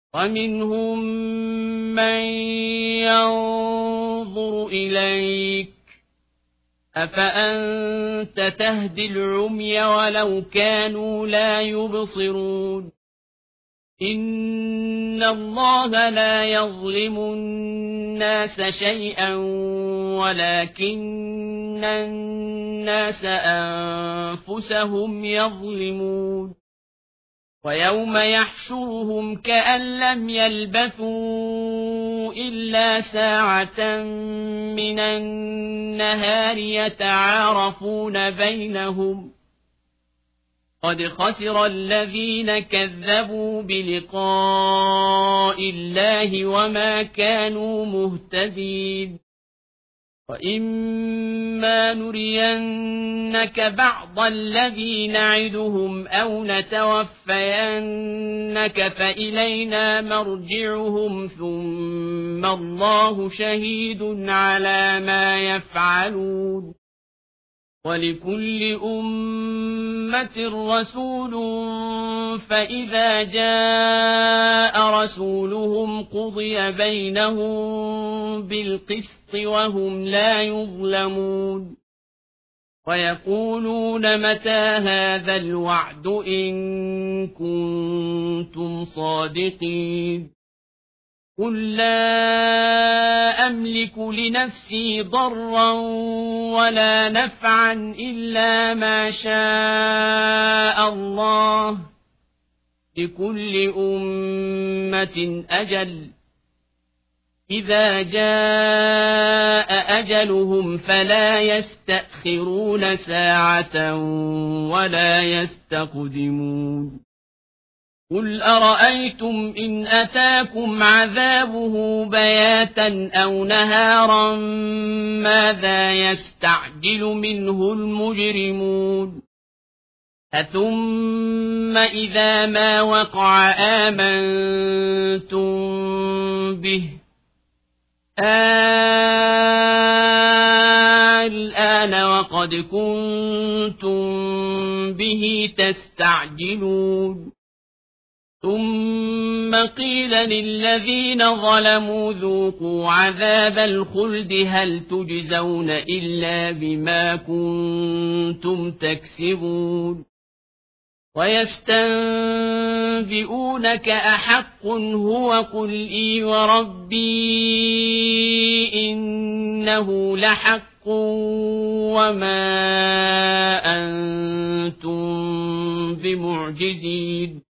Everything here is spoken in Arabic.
ومنهم من ينظر إليك أفأنت تهدي العمي ولو كانوا لا يبصرون إن الله لا يظلم الناس شيئا ولكن الناس أنفسهم يظلمون ويوم يحشرهم كأن لم يلبثوا إلا ساعة من النهار يتعارفون بينهم قد خسر الذين كذبوا بلقاء الله وما كانوا مهتدين وإما نرينك بعض الذي نعدهم أو نتوفينك فإلينا مرجعهم ثم الله شهيد على ما يفعلون ولكل أمة رسول فإذا جاء رسولهم قضي بينهم بالقسط وهم لا يظلمون ويقولون متى هذا الوعد إن كنتم صادقين قل لا أملك لنفسي ضرا ولا نفعا إلا ما شاء الله لكل أمة أجل إذا جاء أجلهم فلا يستأخرون ساعة ولا يستقدمون قل أرأيتم إن أتاكم عذابه بياتا أو نهارا ماذا يستعجل منه المجرمون أثم إذا ما وقع آمنتم به الآن وقد كنتم به تستعجلون ثم قيل للذين ظلموا ذوقوا عذاب الخلد هل تجزون إلا بما كنتم تكسبون ويستنبئونك أحق هو قل إي وربي إنه لحق وما أنتم بمعجزين